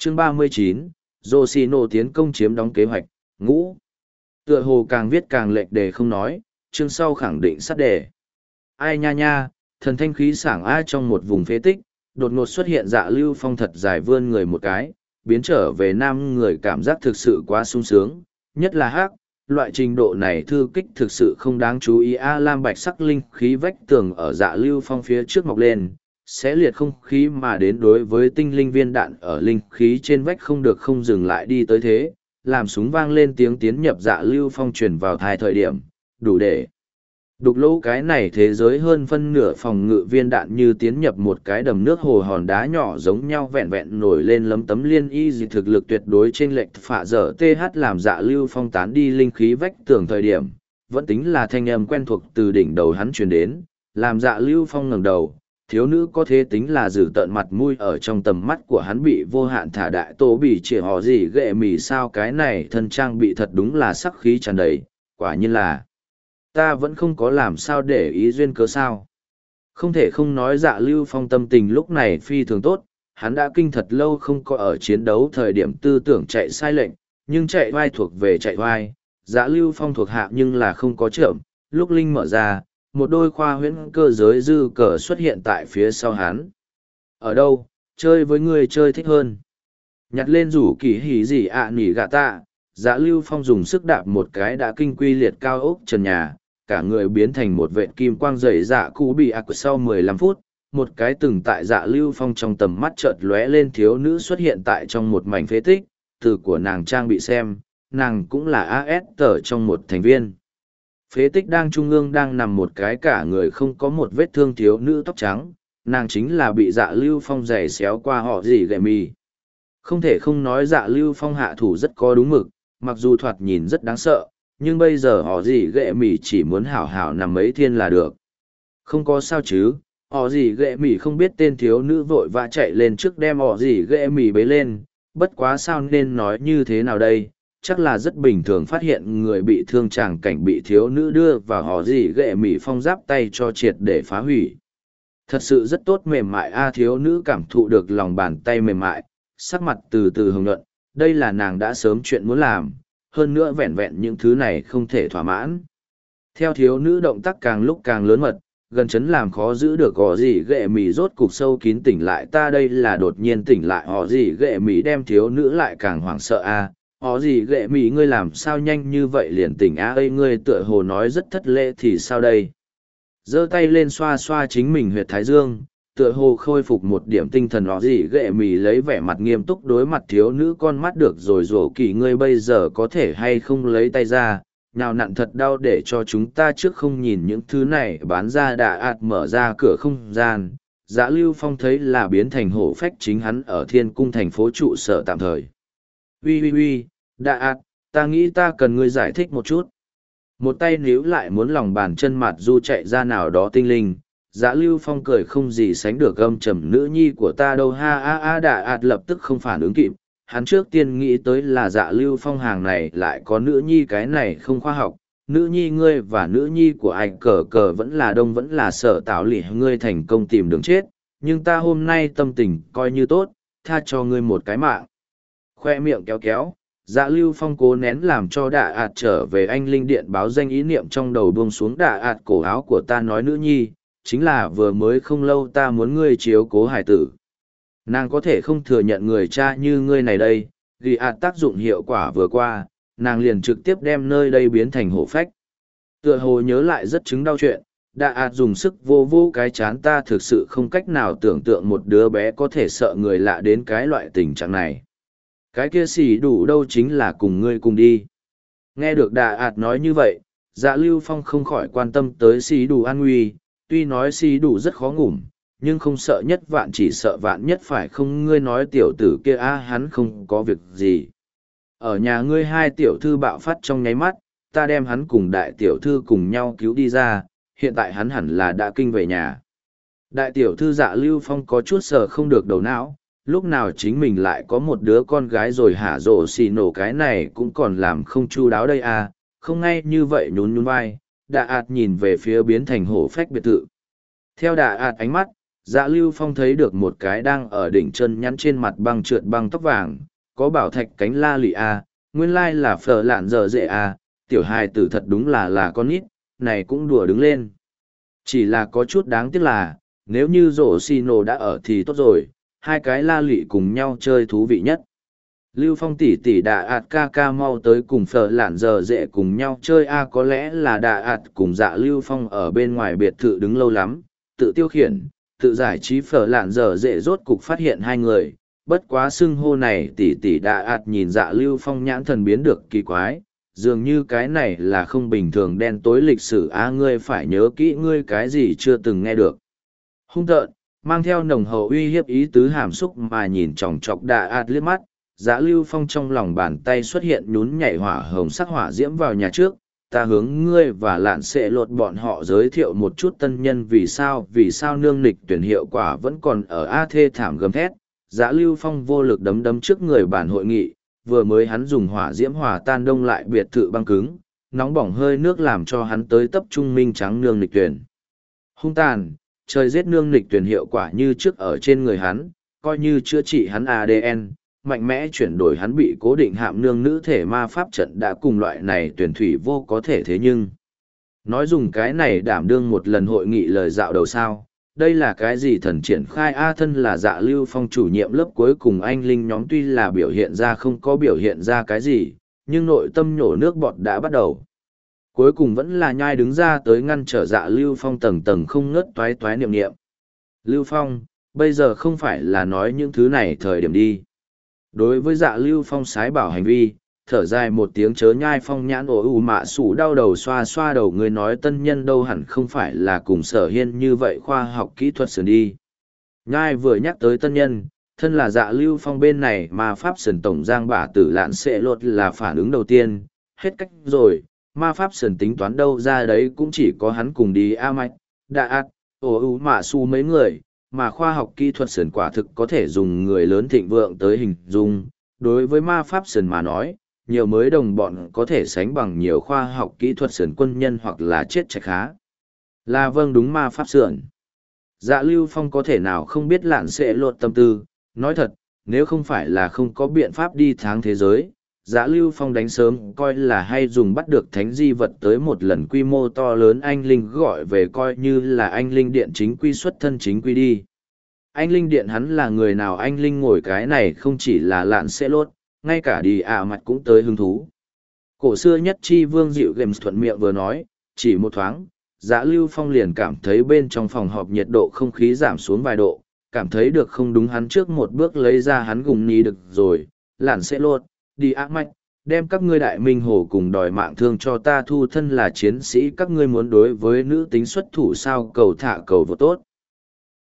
Chương 39, Yoshino tiến công chiếm đóng kế hoạch, ngũ. Tựa hồ càng viết càng lệch đề không nói, chương sau khẳng định sát đề. Ai nha nha, thần thanh khí sảng ai trong một vùng phế tích, đột ngột xuất hiện Dạ Lưu Phong thật dài vươn người một cái, biến trở về nam người cảm giác thực sự quá sung sướng, nhất là hắc, loại trình độ này thư kích thực sự không đáng chú ý. Lam bạch sắc linh khí vách tường ở Dạ Lưu Phong phía trước mọc lên, sẽ liệt không khí mà đến đối với tinh linh viên đạn ở linh khí trên vách không được không dừng lại đi tới thế, làm súng vang lên tiếng tiến nhập Dạ Lưu Phong truyền vào thai thời điểm, đủ để đục lỗ cái này thế giới hơn phân nửa phòng ngự viên đạn như tiến nhập một cái đầm nước hồ hòn đá nhỏ giống nhau vẹn vẹn nổi lên lấm tấm liên y dị thực lực tuyệt đối trên lệch phạ dở TH làm Dạ Lưu Phong tán đi linh khí vách tường thời điểm, vẫn tính là thanh âm quen thuộc từ đỉnh đầu hắn truyền đến, làm Dạ Lưu Phong ngẩng đầu, thiếu nữ có thế tính là giữ tợn mặt mũi ở trong tầm mắt của hắn bị vô hạn thả đại tổ bị chỉ họ gì ghệ mì sao cái này thân trang bị thật đúng là sắc khí tràn đầy, quả nhiên là ta vẫn không có làm sao để ý duyên cớ sao. Không thể không nói Dạ Lưu Phong tâm tình lúc này phi thường tốt, hắn đã kinh thật lâu không có ở chiến đấu thời điểm tư tưởng chạy sai lệnh, nhưng chạy vai thuộc về chạy vai, Dạ Lưu Phong thuộc hạ nhưng là không có trộm, lúc linh mở ra, một đôi khoa huyễn cơ giới dư cờ xuất hiện tại phía sau hắn. Ở đâu, chơi với người chơi thích hơn. Nhặt lên rủ kỳ hỉ gì nỉ gạ tạ, Dạ Lưu Phong dùng sức đạp một cái đã kinh quy liệt cao ốc trần nhà, cả người biến thành một vệt kim quang dày dạ cũ bị sau 15 phút, một cái từng tại Dạ Lưu Phong trong tầm mắt chợt lóe lên thiếu nữ xuất hiện tại trong một mảnh phế tích, từ của nàng trang bị xem, nàng cũng là AS tờ trong một thành viên. Phế tích đang trung ương đang nằm một cái cả người không có một vết thương thiếu nữ tóc trắng, nàng chính là bị Dạ Lưu Phong giày xéo qua họ gì gệ mì. Không thể không nói Dạ Lưu Phong hạ thủ rất có đúng mực, mặc dù thoạt nhìn rất đáng sợ, nhưng bây giờ họ gì ghệ mỉ chỉ muốn hảo hảo nằm mấy thiên là được. Không có sao chứ, họ gì ghệ mỉ không biết tên thiếu nữ vội vã chạy lên trước đem họ gì ghệ mỉ bế lên, bất quá sao nên nói như thế nào đây, chắc là rất bình thường phát hiện người bị thương chàng cảnh bị thiếu nữ đưa vào họ gì ghệ mỉ phong giáp tay cho triệt để phá hủy. Thật sự rất tốt mềm mại thiếu nữ cảm thụ được lòng bàn tay mềm mại, sắc mặt từ từ hồng nhuận, đây là nàng đã sớm chuyện muốn làm, hơn nữa vẹn vẹn những thứ này không thể thỏa mãn. Theo thiếu nữ động tác càng lúc càng lớn mật, gần chấn làm khó giữ được họ gì ghệ mì rốt cục sâu kín tỉnh lại ta đây là đột nhiên tỉnh lại họ gì ghệ mì đem thiếu nữ lại càng hoảng sợ họ gì ghệ mì ngươi làm sao nhanh như vậy liền tỉnh ơi ngươi tựa hồ nói rất thất lễ thì sao đây. Giơ tay lên xoa xoa chính mình huyệt thái dương, tựa hồ khôi phục một điểm tinh thần họ gì ghệ mì lấy vẻ mặt nghiêm túc đối mặt thiếu nữ con mắt được rồi rổ kỳ ngươi bây giờ có thể hay không lấy tay ra, nào nặn thật đau để cho chúng ta trước không nhìn những thứ này bán ra đà ạt mở ra cửa không gian. Dạ Lưu Phong thấy là biến thành hổ phách chính hắn ở thiên cung thành phố trụ sở tạm thời. Ui, đà ạt, ta nghĩ ta cần ngươi giải thích một chút. Một tay níu lại muốn lòng bàn chân mặt du chạy ra nào đó tinh linh. Dạ Lưu Phong cười không gì sánh được gâm trầm nữ nhi của ta đâu ha đà ạt lập tức không phản ứng kịp. Hắn trước tiên nghĩ tới là Dạ Lưu Phong hàng này lại có nữ nhi cái này không khoa học. Nữ nhi ngươi và nữ nhi của anh cờ vẫn là đông vẫn là sở tạo lì ngươi thành công tìm đường chết. Nhưng ta hôm nay tâm tình coi như tốt, tha cho ngươi một cái mạng. Khoe miệng kéo kéo. Dạ Lưu Phong cố nén làm cho đà ạt trở về anh linh điện báo danh ý niệm trong đầu buông xuống đà ạt cổ áo của ta nói nữ nhi. Chính là vừa mới không lâu ta muốn ngươi chiếu cố hải tử. Nàng có thể không thừa nhận người cha như ngươi này đây, ghi tác dụng hiệu quả vừa qua, nàng liền trực tiếp đem nơi đây biến thành hổ phách. Tựa hồ nhớ lại rất chứng đau chuyện, đà dùng sức vô vô cái chán ta thực sự không cách nào tưởng tượng một đứa bé có thể sợ người lạ đến cái loại tình trạng này. Cái kia xỉ đủ đâu chính là cùng ngươi cùng đi. Nghe được đà nói như vậy, Dạ Lưu Phong không khỏi quan tâm tới xỉ đủ an nguy. Tuy nói xì đủ rất khó ngủm, nhưng không sợ nhất vạn chỉ sợ vạn nhất phải không ngươi nói tiểu tử kia hắn không có việc gì. Ở nhà ngươi hai tiểu thư bạo phát trong nháy mắt, ta đem hắn cùng đại tiểu thư cùng nhau cứu đi ra, hiện tại hắn hẳn là đã kinh về nhà. Đại tiểu thư Dạ Lưu Phong có chút sợ không được đầu não, lúc nào chính mình lại có một đứa con gái rồi hả rổ xì nổ cái này cũng còn làm không chu đáo đây không ngay như vậy nhún nhún vai. Đà ạt nhìn về phía biến thành hổ phách biệt thự. Theo đà ạt ánh mắt, Dạ Lưu Phong thấy được một cái đang ở đỉnh chân nhắn trên mặt băng trượt băng tóc vàng, có bảo thạch cánh la lị a, nguyên lai là phở lạn giờ dễ a, tiểu hài tử thật đúng là con nít, này cũng đùa đứng lên. Chỉ là có chút đáng tiếc là, nếu như rổ xì nổ đã ở thì tốt rồi, hai cái la lị cùng nhau chơi thú vị nhất. Lưu Phong tỷ tỷ đà ạt ca ca mau tới cùng phở lạn giờ dễ cùng nhau chơi a, có lẽ là đà ạt cùng dạ Lưu Phong ở bên ngoài biệt thự đứng lâu lắm, tự tiêu khiển, tự giải trí phở lạn giờ dễ rốt cục phát hiện hai người. Bất quá xưng hô này tỷ tỷ đà ạt nhìn dạ Lưu Phong nhãn thần biến được kỳ quái, dường như cái này là không bình thường đen tối lịch sử a, ngươi phải nhớ kỹ ngươi cái gì chưa từng nghe được. Hung tợn, mang theo nồng hậu uy hiếp ý tứ hàm xúc mà nhìn chòng chọc đà ạt liếc mắt, dạ Lưu Phong trong lòng bàn tay xuất hiện nhún nhảy hỏa hồng sắc hỏa diễm vào nhà trước, ta hướng ngươi và lạn sẽ lột bọn họ giới thiệu một chút tân nhân vì sao nương nịch tuyển hiệu quả vẫn còn ở a, thê thảm gầm thét. Dạ Lưu Phong vô lực đấm đấm trước người bản hội nghị, vừa mới hắn dùng hỏa diễm hòa tan đông lại biệt thự băng cứng, nóng bỏng hơi nước làm cho hắn tới tập trung minh trắng nương nịch tuyển. Hung tàn, trời giết nương nịch tuyển hiệu quả như trước ở trên người hắn, coi như chữa trị hắn ADN, mạnh mẽ chuyển đổi hắn bị cố định hạm nương nữ thể ma pháp trận đã cùng loại này tuyển thủy vô có thể, thế nhưng nói dùng cái này đảm đương một lần hội nghị lời dạo đầu sao, đây là cái gì thần triển khai a, thân là dạ Lưu Phong chủ nhiệm lớp cuối cùng anh linh nhóm tuy là biểu hiện ra không có biểu hiện ra cái gì, nhưng nội tâm nhổ nước bọt đã bắt đầu. Cuối cùng vẫn là nhai đứng ra tới ngăn trở dạ Lưu Phong tầng tầng không ngớt toái toái niệm niệm. Lưu Phong, bây giờ không phải là nói những thứ này thời điểm đi. Đối với dạ Lưu Phong sái bảo hành vi, thở dài một tiếng chớ nhai phong nhãn ổ ù mạ sủ đau đầu xoa xoa đầu, người nói tân nhân đâu hẳn không phải là cùng sở hiên như vậy khoa học kỹ thuật sườn đi. Nhai vừa nhắc tới tân nhân, thân là dạ Lưu Phong bên này mà pháp sườn tổng giang bả tử lạn sẽ lột là phản ứng đầu tiên, hết cách rồi, ma pháp sườn tính toán đâu ra đấy cũng chỉ có hắn cùng đi a mạch, đạ ạt, ổ ù mạ su mấy người, mà khoa học kỹ thuật sườn quả thực có thể dùng người lớn thịnh vượng tới hình dung. Đối với ma pháp sườn mà nói, nhiều mới đồng bọn có thể sánh bằng nhiều khoa học kỹ thuật sườn quân nhân hoặc là chết chạy khá. Là vâng, đúng, ma pháp sườn. Dạ Lưu Phong có thể nào không biết lạn sẽ lột tâm tư, nói thật, nếu không phải là không có biện pháp đi tháng thế giới, Dạ Lưu Phong đánh sớm coi là hay dùng bắt được thánh di vật tới một lần quy mô to lớn anh linh gọi về coi như là anh linh điện chính quy xuất thân chính quy đi. Anh linh điện hắn là người nào, anh linh ngồi cái này không chỉ là lạn sẽ lốt, ngay cả đi mặt cũng tới hứng thú. Cổ xưa nhất chi vương dịu games thuận miệng vừa nói, chỉ một thoáng, Dạ Lưu Phong liền cảm thấy bên trong phòng họp nhiệt độ không khí giảm xuống vài độ, cảm thấy được không đúng, hắn trước một bước lấy ra hắn gùng ní được rồi, lạn sẽ lốt, đi mạch, đem các ngươi đại minh hồ cùng đòi mạng thương cho ta thu thân là chiến sĩ, các ngươi muốn đối với nữ tính xuất thủ sao, cầu thả cầu vô tốt.